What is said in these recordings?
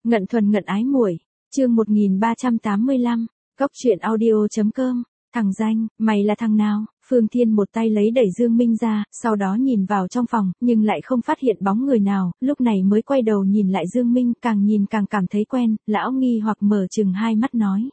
Ngận thuần ngận ái muội, chương 1385, Cốc truyện audio.com, thằng danh, mày là thằng nào? Phương Thiên một tay lấy đẩy Dương Minh ra, sau đó nhìn vào trong phòng, nhưng lại không phát hiện bóng người nào, lúc này mới quay đầu nhìn lại Dương Minh, càng nhìn càng cảm thấy quen, lão nghi hoặc mở chừng hai mắt nói.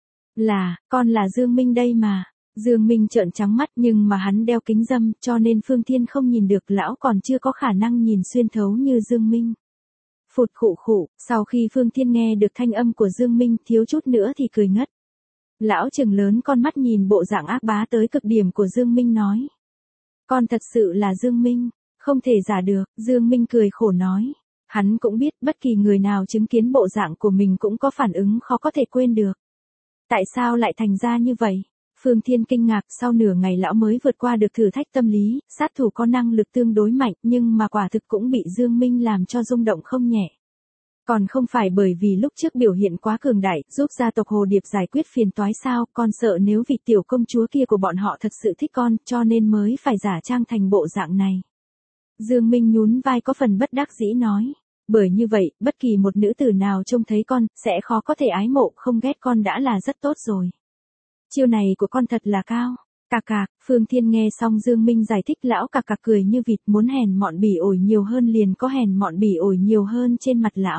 Con là Dương Minh đây mà. Dương Minh trợn trắng mắt nhưng mà hắn đeo kính râm, cho nên Phương Thiên không nhìn được, lão còn chưa có khả năng nhìn xuyên thấu như Dương Minh. Phụt khụ khụ, sau khi Phương Thiên nghe được thanh âm của Dương Minh, thiếu chút nữa thì cười ngất. Lão trừng lớn con mắt nhìn bộ dạng ác bá tới cực điểm của Dương Minh nói. Con thật sự là Dương Minh, không thể giả được, Dương Minh cười khổ nói. Hắn cũng biết bất kỳ người nào chứng kiến bộ dạng của mình cũng có phản ứng khó có thể quên được. Tại sao lại thành ra như vậy? Phương Thiên kinh ngạc, sau nửa ngày lão mới vượt qua được thử thách tâm lý, sát thủ có năng lực tương đối mạnh nhưng mà quả thực cũng bị Dương Minh làm cho rung động không nhẹ. Còn không phải bởi vì lúc trước biểu hiện quá cường đại, giúp gia tộc Hồ Điệp giải quyết phiền toái sao, con sợ nếu vị tiểu công chúa kia của bọn họ thật sự thích con, cho nên mới phải giả trang thành bộ dạng này. Dương Minh nhún vai có phần bất đắc dĩ nói. Bởi như vậy, bất kỳ một nữ tử nào trông thấy con, sẽ khó có thể ái mộ, không ghét con đã là rất tốt rồi. Chiêu này của con thật là cao. Cạc cạc, Phương Thiên nghe xong Dương Minh giải thích, lão cạc cạc cười như vịt, muốn hèn mọn bỉ ổi nhiều hơn liền có hèn mọn bỉ ổi nhiều hơn trên mặt lão.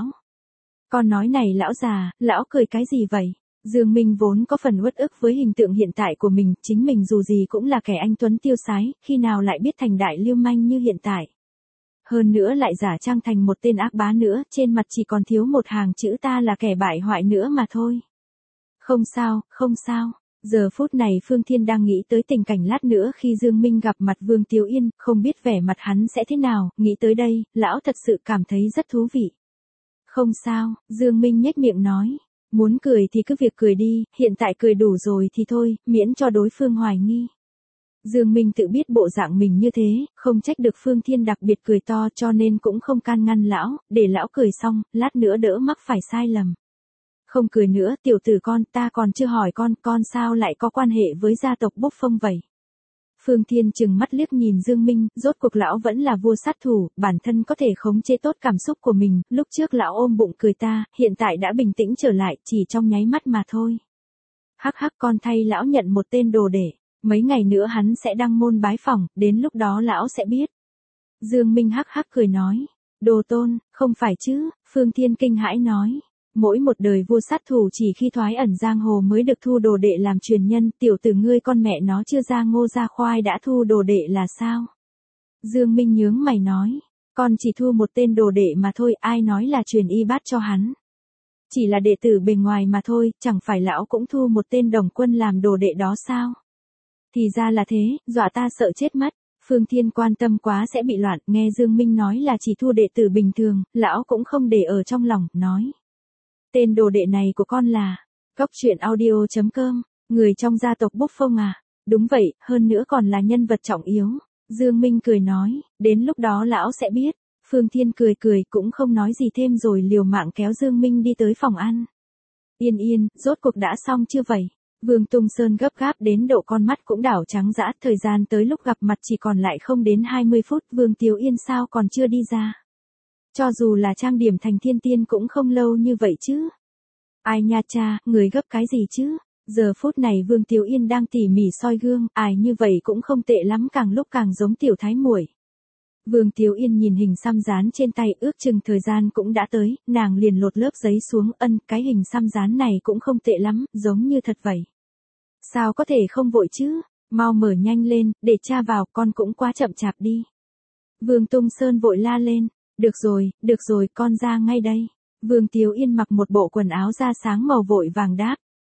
Con nói này lão già, lão cười cái gì vậy? Dương Minh vốn có phần uất ức với hình tượng hiện tại của mình, chính mình dù gì cũng là kẻ anh tuấn tiêu sái, khi nào lại biết thành đại lưu manh như hiện tại. Hơn nữa lại giả trang thành một tên ác bá nữa, trên mặt chỉ còn thiếu một hàng chữ ta là kẻ bại hoại nữa mà thôi. Không sao, không sao. Giờ phút này Phương Thiên đang nghĩ tới tình cảnh lát nữa khi Dương Minh gặp mặt Vương Tiếu Yên, không biết vẻ mặt hắn sẽ thế nào, nghĩ tới đây, lão thật sự cảm thấy rất thú vị. Không sao, Dương Minh nhếch miệng nói, muốn cười thì cứ việc cười đi, hiện tại cười đủ rồi thì thôi, miễn cho đối phương hoài nghi. Dương Minh tự biết bộ dạng mình như thế, không trách được Phương Thiên đặc biệt cười to cho nên cũng không can ngăn lão, để lão cười xong, lát nữa đỡ mắc phải sai lầm. Không cười nữa, tiểu tử con, ta còn chưa hỏi con sao lại có quan hệ với gia tộc Bốc Phong vậy? Phương Thiên chừng mắt liếc nhìn Dương Minh, rốt cuộc lão vẫn là vua sát thủ, bản thân có thể khống chế tốt cảm xúc của mình, lúc trước lão ôm bụng cười ta, hiện tại đã bình tĩnh trở lại, chỉ trong nháy mắt mà thôi. Hắc hắc, con thay lão nhận một tên đồ để, mấy ngày nữa hắn sẽ đăng môn bái phỏng, đến lúc đó lão sẽ biết. Dương Minh hắc hắc cười nói, đồ tôn, không phải chứ, Phương Thiên kinh hãi nói. Mỗi một đời vua sát thủ chỉ khi thoái ẩn giang hồ mới được thu đồ đệ làm truyền nhân, tiểu tử ngươi con mẹ nó chưa ra ngô ra khoai đã thu đồ đệ là sao? Dương Minh nhướng mày nói, con chỉ thu một tên đồ đệ mà thôi, ai nói là truyền y bát cho hắn. Chỉ là đệ tử bề ngoài mà thôi, chẳng phải lão cũng thu một tên đồng quân làm đồ đệ đó sao? Thì ra là thế, dọa ta sợ chết mất. Phương Thiên quan tâm quá sẽ bị loạn, nghe Dương Minh nói là chỉ thu đệ tử bình thường, lão cũng không để ở trong lòng, nói. Tên đồ đệ này của con là Cốc truyện audio.com, người trong gia tộc Bốc Phong à? Đúng vậy, hơn nữa còn là nhân vật trọng yếu. Dương Minh cười nói, đến lúc đó lão sẽ biết. Phương Thiên cười cười cũng không nói gì thêm rồi liều mạng kéo Dương Minh đi tới phòng ăn. Yên yên, rốt cuộc đã xong chưa vậy? Vương Tung Sơn gấp gáp đến độ con mắt cũng đảo trắng dã, thời gian tới lúc gặp mặt chỉ còn lại không đến 20 phút, Vương Tiếu Yên sao còn chưa đi ra? Cho dù là trang điểm thành thiên tiên cũng không lâu như vậy chứ. Ai nha cha, người gấp cái gì chứ? Giờ phút này Vương Tiếu Yên đang tỉ mỉ soi gương, ai như vậy cũng không tệ lắm, càng lúc càng giống tiểu thái muội. Vương Tiếu Yên nhìn hình xăm dán trên tay, ước chừng thời gian cũng đã tới, nàng liền lột lớp giấy xuống, cái hình xăm dán này cũng không tệ lắm, giống như thật vậy. Sao có thể không vội chứ? Mau mở nhanh lên, để cha vào, con cũng quá chậm chạp đi. Vương Tung Sơn vội la lên. Được rồi, con ra ngay đây. Vương Tiếu Yên mặc một bộ quần áo da sáng màu vội vàng đáp.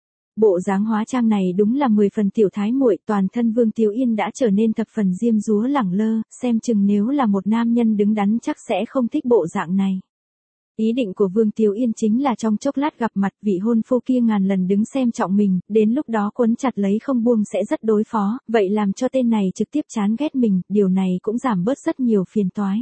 Bộ dáng hóa trang này đúng là 10 phần tiểu thái muội, toàn thân Vương Tiếu Yên đã trở nên thập phần diêm dúa lẳng lơ, xem chừng nếu là một nam nhân đứng đắn chắc sẽ không thích bộ dạng này. Ý định của Vương Tiếu Yên chính là trong chốc lát gặp mặt vị hôn phu kia ngàn lần đứng xem trọng mình, đến lúc đó quấn chặt lấy không buông sẽ rất đối phó, vậy làm cho tên này trực tiếp chán ghét mình, điều này cũng giảm bớt rất nhiều phiền toái.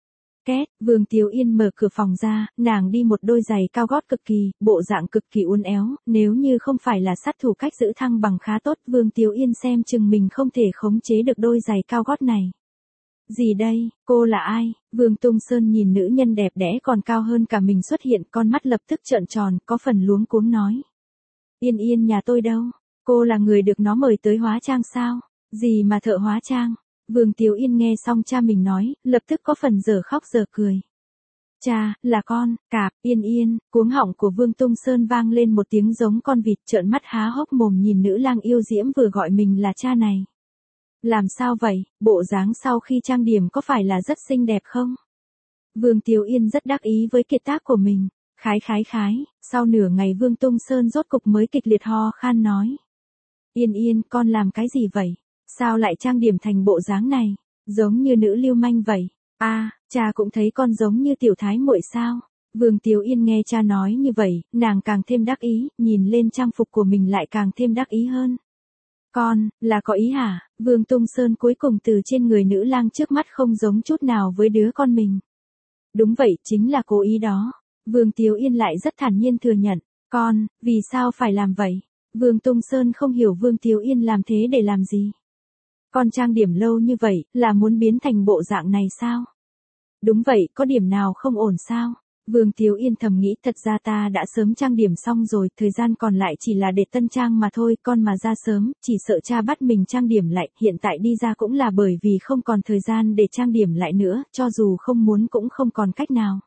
Vương Tiếu Yên mở cửa phòng ra, nàng đi một đôi giày cao gót cực kỳ, bộ dạng cực kỳ uốn éo, nếu như không phải là sát thủ cách giữ thăng bằng khá tốt, Vương Tiếu Yên xem chừng mình không thể khống chế được đôi giày cao gót này. Gì đây, cô là ai? Vương Tung Sơn nhìn nữ nhân đẹp đẽ còn cao hơn cả mình xuất hiện, con mắt lập tức trợn tròn, có phần luống cuống nói. Yên Yên nhà tôi đâu? Cô là người được nó mời tới hóa trang sao? Gì mà thợ hóa trang? Vương Tiếu Yên nghe xong cha mình nói, lập tức có phần dở khóc dở cười. Cha, là con, cạp, Yên Yên, cuống họng của Vương Tung Sơn vang lên một tiếng giống con vịt, trợn mắt há hốc mồm nhìn nữ lang yêu diễm vừa gọi mình là cha này. Làm sao vậy, bộ dáng sau khi trang điểm có phải là rất xinh đẹp không? Vương Tiếu Yên rất đắc ý với kiệt tác của mình. Khái, sau nửa ngày Vương Tung Sơn rốt cục mới kịch liệt ho khan nói. Yên Yên, con làm cái gì vậy? Sao lại trang điểm thành bộ dáng này? Giống như nữ lưu manh vậy. Cha cũng thấy con giống như tiểu thái muội sao? Vương Tiếu Yên nghe cha nói như vậy, nàng càng thêm đắc ý, nhìn lên trang phục của mình lại càng thêm đắc ý hơn. Con, là có ý hả? Vương Tung Sơn cuối cùng từ trên người nữ lang trước mắt không giống chút nào với đứa con mình. Đúng vậy, chính là cố ý đó. Vương Tiếu Yên lại rất thản nhiên thừa nhận. Con, vì sao phải làm vậy? Vương Tung Sơn không hiểu Vương Tiếu Yên làm thế để làm gì. Con trang điểm lâu như vậy, là muốn biến thành bộ dạng này sao? Đúng vậy, có điểm nào không ổn sao? Vương Tiếu Yên thầm nghĩ, thật ra ta đã sớm trang điểm xong rồi, thời gian còn lại chỉ là để tân trang mà thôi, con mà ra sớm, chỉ sợ cha bắt mình trang điểm lại, hiện tại đi ra cũng là bởi vì không còn thời gian để trang điểm lại nữa, cho dù không muốn cũng không còn cách nào.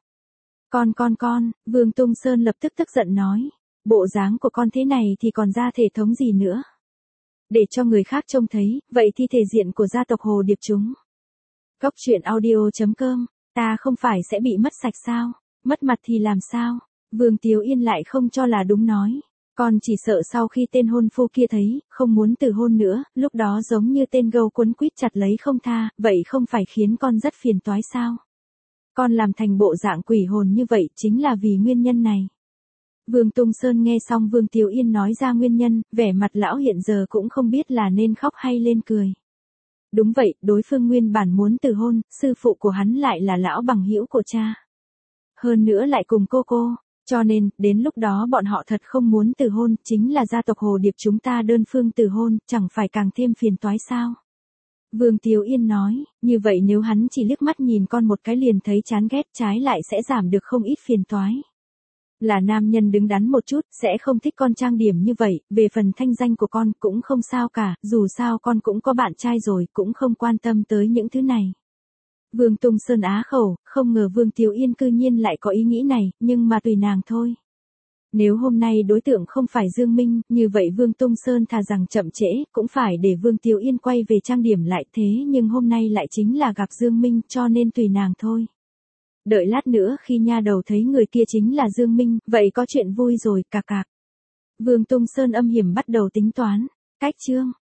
Con, Vương Tung Sơn lập tức tức giận nói, bộ dáng của con thế này thì còn ra thể thống gì nữa? Để cho người khác trông thấy, vậy thì thể diện của gia tộc Hồ Điệp chúng. Góc truyện audio.com, ta không phải sẽ bị mất sạch sao? Mất mặt thì làm sao? Vương Tiếu Yên lại không cho là đúng nói. Con chỉ sợ sau khi tên hôn phu kia thấy, không muốn từ hôn nữa, lúc đó giống như tên gâu quấn quýt chặt lấy không tha, vậy không phải khiến con rất phiền toái sao? Con làm thành bộ dạng quỷ hồn như vậy chính là vì nguyên nhân này. Vương Tung Sơn nghe xong Vương Tiếu Yên nói ra nguyên nhân, vẻ mặt lão hiện giờ cũng không biết là nên khóc hay lên cười. Đúng vậy, đối phương nguyên bản muốn từ hôn, sư phụ của hắn lại là lão bằng hữu của cha. Hơn nữa lại cùng cô, cho nên, đến lúc đó bọn họ thật không muốn từ hôn, chính là gia tộc Hồ Điệp chúng ta đơn phương từ hôn, chẳng phải càng thêm phiền toái sao? Vương Tiếu Yên nói, như vậy nếu hắn chỉ liếc mắt nhìn con một cái liền thấy chán ghét, trái lại sẽ giảm được không ít phiền toái. Là nam nhân đứng đắn một chút, sẽ không thích con trang điểm như vậy, về phần thanh danh của con cũng không sao cả, dù sao con cũng có bạn trai rồi, cũng không quan tâm tới những thứ này. Vương Tung Sơn á khẩu, không ngờ Vương Tiếu Yên cư nhiên lại có ý nghĩ này, nhưng mà tùy nàng thôi. Nếu hôm nay đối tượng không phải Dương Minh, như vậy Vương Tung Sơn thà rằng chậm trễ, cũng phải để Vương Tiếu Yên quay về trang điểm lại, thế nhưng hôm nay lại chính là gặp Dương Minh, cho nên tùy nàng thôi. Đợi lát nữa khi nha đầu thấy người kia chính là Dương Minh, vậy có chuyện vui rồi, cạc. Vương Tung Sơn âm hiểm bắt đầu tính toán. Cách chương